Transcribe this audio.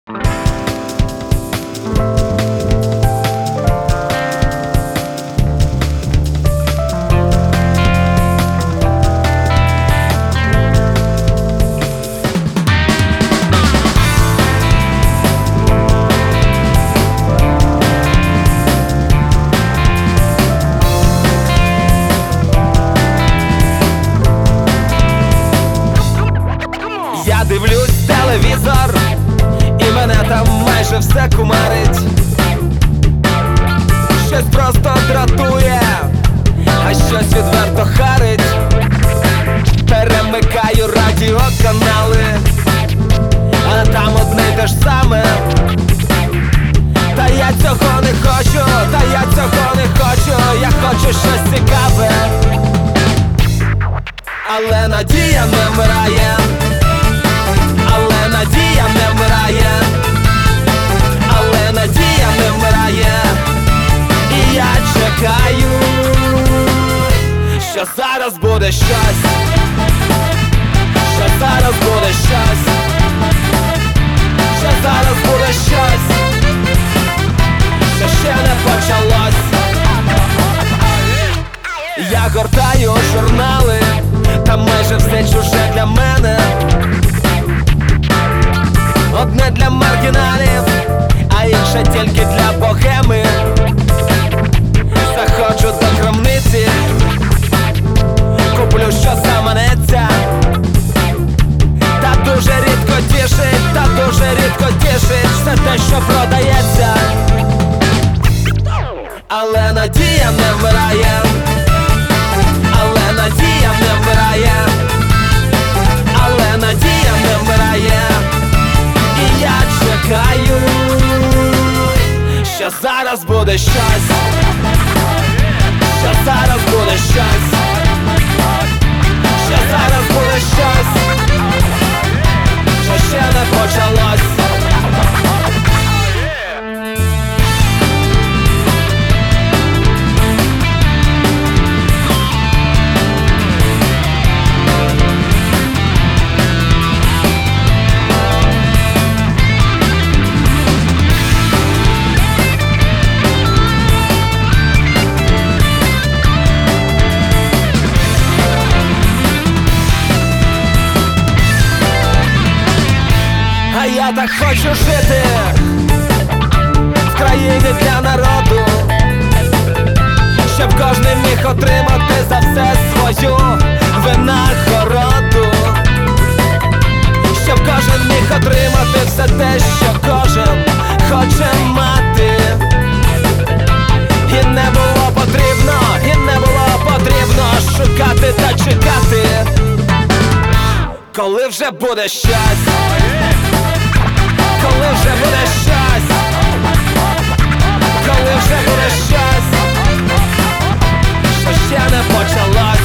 Я дивлюсь телевізор, і мене там майже все кумарить. Щось просто дратує, а щось відверто харить. Перемикаю радіоканали, а там одне й те ж саме. Та я цього не хочу, та я цього не хочу, я хочу щось цікаве. Але надія не вмирає, але надія не вмирає, але надія не вмирає. І я чекаю, що зараз буде щось, що зараз буде щось, що зараз буде щось, що ще не почалось. Я гортаю журнали, там майже все чуже для мене. Одне для маргіналів, а інше тільки для богеми. Заходжу до крамниці, куплю, що заманеться. Та дуже рідко тішить, та дуже рідко тішить все те, що продається. Але надія не вмирає, але надія не вмирає, але надія не вмирає. І я чекаю, що зараз буде щось, що зараз буде щось, що зараз буде щось, що ще не почалось. А я так хочу жити в країні для народу, щоб кожен міг отримати за все свою винагороду, щоб кожен міг отримати все те, що кожен хоче мати. І не було потрібно, і не було потрібно шукати та чекати, коли вже буде щось, коли вже буде щось, коли вже буде щось, що ще не почалось.